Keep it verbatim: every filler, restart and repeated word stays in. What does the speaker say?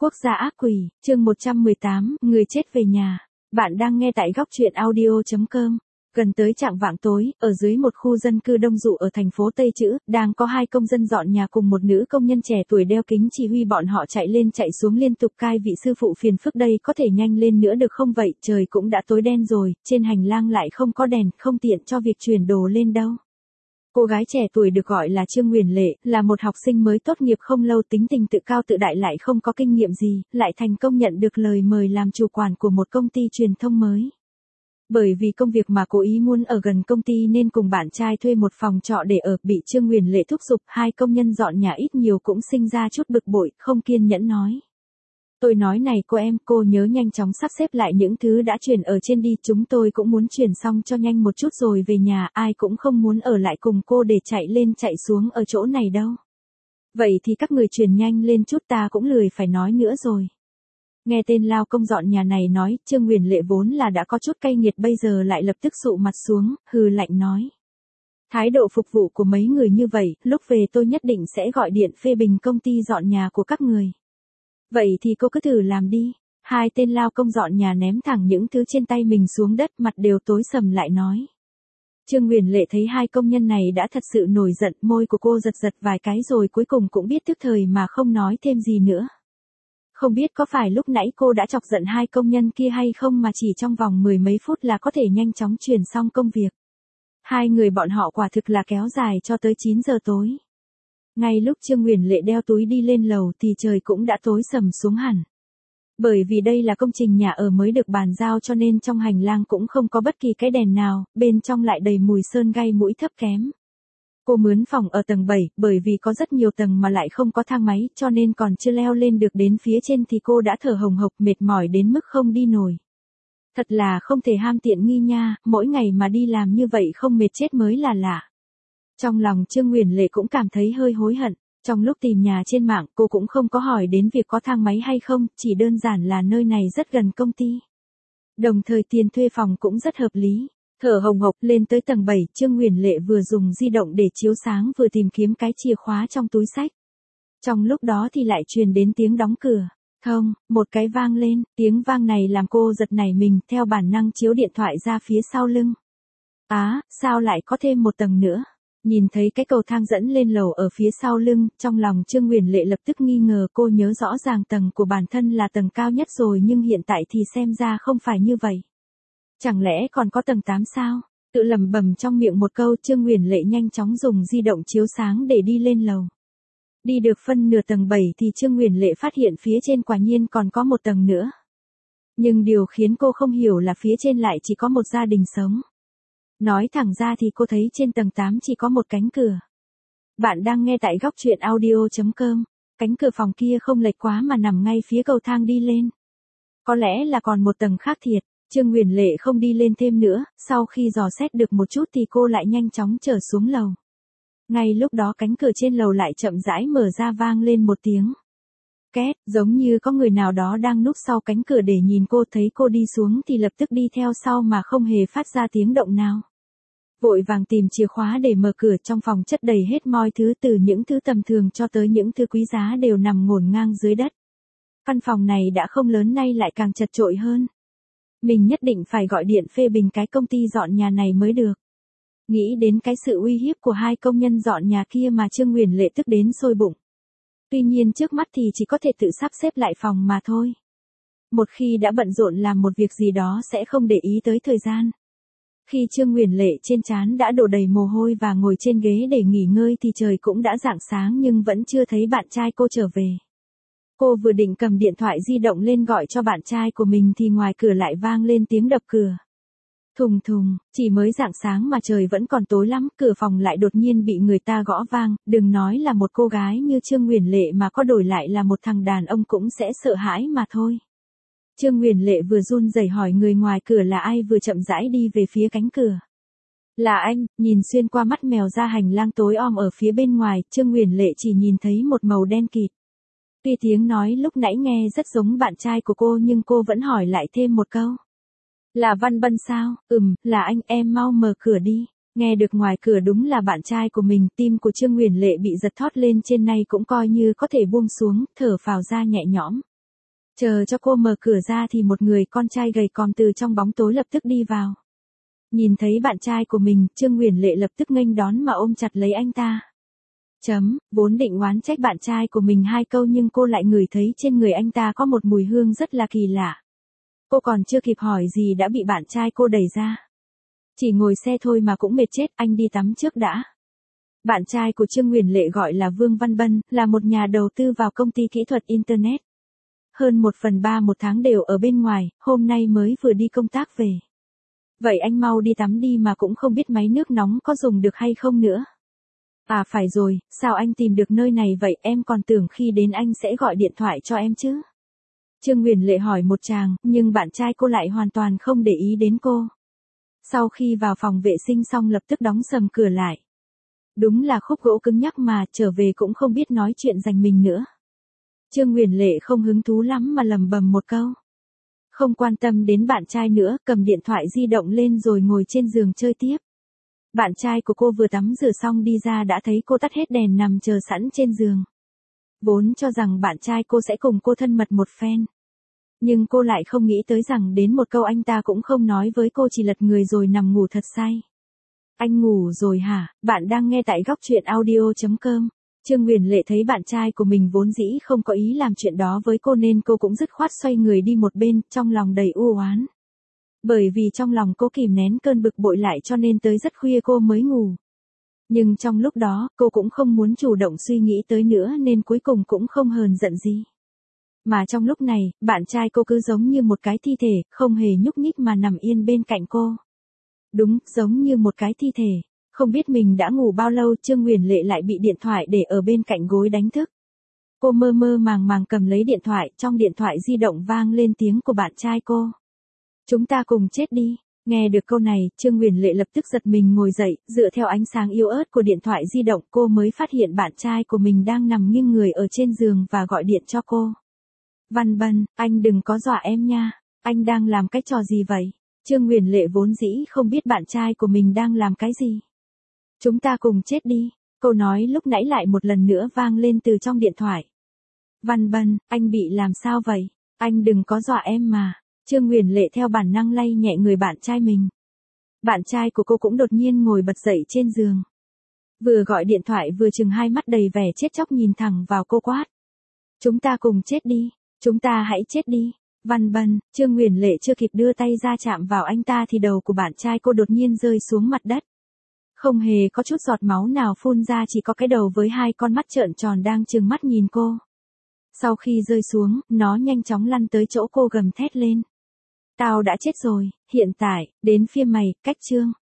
Quốc gia ác quỷ, chương một trăm mười tám, người chết về nhà. Bạn đang nghe tại góc truyện audio chấm com. Gần tới chạng vạng tối, ở dưới một khu dân cư đông dụ ở thành phố Tây Chữ, đang có hai công dân dọn nhà cùng một nữ công nhân trẻ tuổi đeo kính chỉ huy bọn họ chạy lên chạy xuống liên tục cai vị sư phụ phiền phức đây có thể nhanh lên nữa được không vậy, trời cũng đã tối đen rồi, trên hành lang lại không có đèn, không tiện cho việc chuyển đồ lên đâu. Cô gái trẻ tuổi được gọi là Trương Nguyền Lệ, là một học sinh mới tốt nghiệp không lâu, tính tình tự cao tự đại lại không có kinh nghiệm gì, lại thành công nhận được lời mời làm chủ quản của một công ty truyền thông mới. Bởi vì công việc mà cô ý muốn ở gần công ty nên cùng bạn trai thuê một phòng trọ để ở, bị Trương Nguyền Lệ thúc giục, hai công nhân dọn nhà ít nhiều cũng sinh ra chút bực bội, không kiên nhẫn nói. Tôi nói này cô em, cô nhớ nhanh chóng sắp xếp lại những thứ đã chuyển ở trên đi, chúng tôi cũng muốn chuyển xong cho nhanh một chút rồi về nhà, ai cũng không muốn ở lại cùng cô để chạy lên chạy xuống ở chỗ này đâu. Vậy thì các người chuyển nhanh lên chút, ta cũng lười phải nói nữa rồi. Nghe tên lao công dọn nhà này nói, Trương Nguyền Lệ vốn là đã có chút cay nghiệt bây giờ lại lập tức sụ mặt xuống, hừ lạnh nói. Thái độ phục vụ của mấy người như vậy, lúc về tôi nhất định sẽ gọi điện phê bình công ty dọn nhà của các người. Vậy thì cô cứ thử làm đi. Hai tên lao công dọn nhà ném thẳng những thứ trên tay mình xuống đất, mặt đều tối sầm lại nói. Trương Nguyền Lệ thấy hai công nhân này đã thật sự nổi giận, môi của cô giật giật vài cái rồi cuối cùng cũng biết tức thời mà không nói thêm gì nữa. Không biết có phải lúc nãy cô đã chọc giận hai công nhân kia hay không mà chỉ trong vòng mười mấy phút là có thể nhanh chóng chuyển xong công việc. Hai người bọn họ quả thực là kéo dài cho tới chín giờ tối. Ngay lúc Trương Nguyền Lệ đeo túi đi lên lầu thì trời cũng đã tối sầm xuống hẳn. Bởi vì đây là công trình nhà ở mới được bàn giao cho nên trong hành lang cũng không có bất kỳ cái đèn nào, bên trong lại đầy mùi sơn gây mũi thấp kém. Cô mướn phòng ở tầng bảy, bởi vì có rất nhiều tầng mà lại không có thang máy, cho nên còn chưa leo lên được đến phía trên thì cô đã thở hồng hộc mệt mỏi đến mức không đi nổi. Thật là không thể ham tiện nghi nha, mỗi ngày mà đi làm như vậy không mệt chết mới là lạ. Trong lòng Trương Nguyền Lệ cũng cảm thấy hơi hối hận, trong lúc tìm nhà trên mạng cô cũng không có hỏi đến việc có thang máy hay không, chỉ đơn giản là nơi này rất gần công ty. Đồng thời tiền thuê phòng cũng rất hợp lý. Thở hồng hộc lên tới tầng bảy, Trương Nguyền Lệ vừa dùng di động để chiếu sáng vừa tìm kiếm cái chìa khóa trong túi xách. Trong lúc đó thì lại truyền đến tiếng đóng cửa. Không, một cái vang lên, tiếng vang này làm cô giật nảy mình, theo bản năng chiếu điện thoại ra phía sau lưng. Á, à, sao lại có thêm một tầng nữa? Nhìn thấy cái cầu thang dẫn lên lầu ở phía sau lưng, trong lòng Trương Nguyền Lệ lập tức nghi ngờ, cô nhớ rõ ràng tầng của bản thân là tầng cao nhất rồi nhưng hiện tại thì xem ra không phải như vậy. Chẳng lẽ còn có tầng tám sao? Tự lẩm bẩm trong miệng một câu, Trương Nguyền Lệ nhanh chóng dùng di động chiếu sáng để đi lên lầu. Đi được phân nửa tầng bảy thì Trương Nguyền Lệ phát hiện phía trên quả nhiên còn có một tầng nữa. Nhưng điều khiến cô không hiểu là phía trên lại chỉ có một gia đình sống. Nói thẳng ra thì cô thấy trên tầng tám chỉ có một cánh cửa. Bạn đang nghe tại góc truyện audio chấm com. Cánh cửa phòng kia không lệch quá mà nằm ngay phía cầu thang đi lên. Có lẽ là còn một tầng khác thiệt. Trương Nguyền Lệ không đi lên thêm nữa, sau khi dò xét được một chút thì cô lại nhanh chóng trở xuống lầu. Ngay lúc đó cánh cửa trên lầu lại chậm rãi mở ra, vang lên một tiếng két, giống như có người nào đó đang núp sau cánh cửa để nhìn cô, thấy cô đi xuống thì lập tức đi theo sau mà không hề phát ra tiếng động nào. Vội vàng tìm chìa khóa để mở cửa, trong phòng chất đầy hết mọi thứ, từ những thứ tầm thường cho tới những thứ quý giá đều nằm ngổn ngang dưới đất. Căn phòng này đã không lớn nay lại càng chật chội hơn. Mình nhất định phải gọi điện phê bình cái công ty dọn nhà này mới được. Nghĩ đến cái sự uy hiếp của hai công nhân dọn nhà kia mà Trương Nguyền Lệ tức đến sôi bụng. Tuy nhiên trước mắt thì chỉ có thể tự sắp xếp lại phòng mà thôi. Một khi đã bận rộn làm một việc gì đó sẽ không để ý tới thời gian. Khi Trương Nguyền Lệ trên trán đã đổ đầy mồ hôi và ngồi trên ghế để nghỉ ngơi thì trời cũng đã rạng sáng nhưng vẫn chưa thấy bạn trai cô trở về. Cô vừa định cầm điện thoại di động lên gọi cho bạn trai của mình thì ngoài cửa lại vang lên tiếng đập cửa. Thùng thùng, chỉ mới rạng sáng mà trời vẫn còn tối lắm, cửa phòng lại đột nhiên bị người ta gõ vang, đừng nói là một cô gái như Trương Nguyền Lệ mà có đổi lại là một thằng đàn ông cũng sẽ sợ hãi mà thôi. Trương Nguyền Lệ vừa run rẩy hỏi người ngoài cửa là ai, vừa chậm rãi đi về phía cánh cửa. Là anh, nhìn xuyên qua mắt mèo ra hành lang tối om ở phía bên ngoài, Trương Nguyền Lệ chỉ nhìn thấy một màu đen kịt. Tuy tiếng nói lúc nãy nghe rất giống bạn trai của cô nhưng cô vẫn hỏi lại thêm một câu. Là Văn Bân sao? Ừm, là anh, em mau mở cửa đi. Nghe được ngoài cửa đúng là bạn trai của mình, tim của Trương Nguyền Lệ bị giật thót lên trên, nay cũng coi như có thể buông xuống, thở phào ra nhẹ nhõm. Chờ cho cô mở cửa ra thì một người con trai gầy còm từ trong bóng tối lập tức đi vào. Nhìn thấy bạn trai của mình, Trương Nguyền Lệ lập tức nghênh đón mà ôm chặt lấy anh ta. Chấm, vốn định oán trách bạn trai của mình hai câu nhưng cô lại ngửi thấy trên người anh ta có một mùi hương rất là kỳ lạ. Cô còn chưa kịp hỏi gì đã bị bạn trai cô đẩy ra. Chỉ ngồi xe thôi mà cũng mệt chết, anh đi tắm trước đã. Bạn trai của Trương Nguyền Lệ gọi là Vương Văn Bân, là một nhà đầu tư vào công ty kỹ thuật Internet. Hơn một phần ba một tháng đều ở bên ngoài, hôm nay mới vừa đi công tác về. Vậy anh mau đi tắm đi mà cũng không biết máy nước nóng có dùng được hay không nữa. À phải rồi, sao anh tìm được nơi này vậy, em còn tưởng khi đến anh sẽ gọi điện thoại cho em chứ. Trương Nguyền Lệ hỏi một tràng, nhưng bạn trai cô lại hoàn toàn không để ý đến cô. Sau khi vào phòng vệ sinh xong lập tức đóng sầm cửa lại. Đúng là khúc gỗ cứng nhắc mà, trở về cũng không biết nói chuyện giành mình nữa. Trương Nguyền Lệ không hứng thú lắm mà lầm bầm một câu. Không quan tâm đến bạn trai nữa, cầm điện thoại di động lên rồi ngồi trên giường chơi tiếp. Bạn trai của cô vừa tắm rửa xong đi ra đã thấy cô tắt hết đèn nằm chờ sẵn trên giường. Vốn cho rằng bạn trai cô sẽ cùng cô thân mật một phen. Nhưng cô lại không nghĩ tới rằng đến một câu anh ta cũng không nói với cô, chỉ lật người rồi nằm ngủ thật say. Anh ngủ rồi hả? Bạn đang nghe tại góc truyện audio chấm com. Trương Nguyền Lệ thấy bạn trai của mình vốn dĩ không có ý làm chuyện đó với cô nên cô cũng dứt khoát xoay người đi một bên, trong lòng đầy u oán. Bởi vì trong lòng cô kìm nén cơn bực bội lại cho nên tới rất khuya cô mới ngủ. Nhưng trong lúc đó, cô cũng không muốn chủ động suy nghĩ tới nữa nên cuối cùng cũng không hờn giận gì. Mà trong lúc này, bạn trai cô cứ giống như một cái thi thể, không hề nhúc nhích mà nằm yên bên cạnh cô. Đúng, giống như một cái thi thể. Không biết mình đã ngủ bao lâu, Trương Nguyền Lệ lại bị điện thoại để ở bên cạnh gối đánh thức. Cô mơ mơ màng màng cầm lấy điện thoại, trong điện thoại di động vang lên tiếng của bạn trai cô. Chúng ta cùng chết đi. Nghe được câu này, Trương Nguyền Lệ lập tức giật mình ngồi dậy, dựa theo ánh sáng yếu ớt của điện thoại di động cô mới phát hiện bạn trai của mình đang nằm nghiêng người ở trên giường và gọi điện cho cô. Văn Bân, anh đừng có dọa em nha. Anh đang làm cái trò gì vậy? Trương Nguyền Lệ vốn dĩ không biết bạn trai của mình đang làm cái gì. Chúng ta cùng chết đi. Câu nói lúc nãy lại một lần nữa vang lên từ trong điện thoại. Văn Bân, anh bị làm sao vậy? Anh đừng có dọa em mà. Trương Nguyền Lệ theo bản năng lay nhẹ người bạn trai mình. Bạn trai của cô cũng đột nhiên ngồi bật dậy trên giường. Vừa gọi điện thoại vừa trừng hai mắt đầy vẻ chết chóc nhìn thẳng vào cô quát. Chúng ta cùng chết đi. Chúng ta hãy chết đi. Văn Bân, Trương Nguyền Lệ chưa kịp đưa tay ra chạm vào anh ta thì đầu của bạn trai cô đột nhiên rơi xuống mặt đất. Không hề có chút giọt máu nào phun ra, chỉ có cái đầu với hai con mắt trợn tròn đang trừng mắt nhìn cô. Sau khi rơi xuống, nó nhanh chóng lăn tới chỗ cô gầm thét lên. Tao đã chết rồi, hiện tại, đến phiên mày, cách Trương.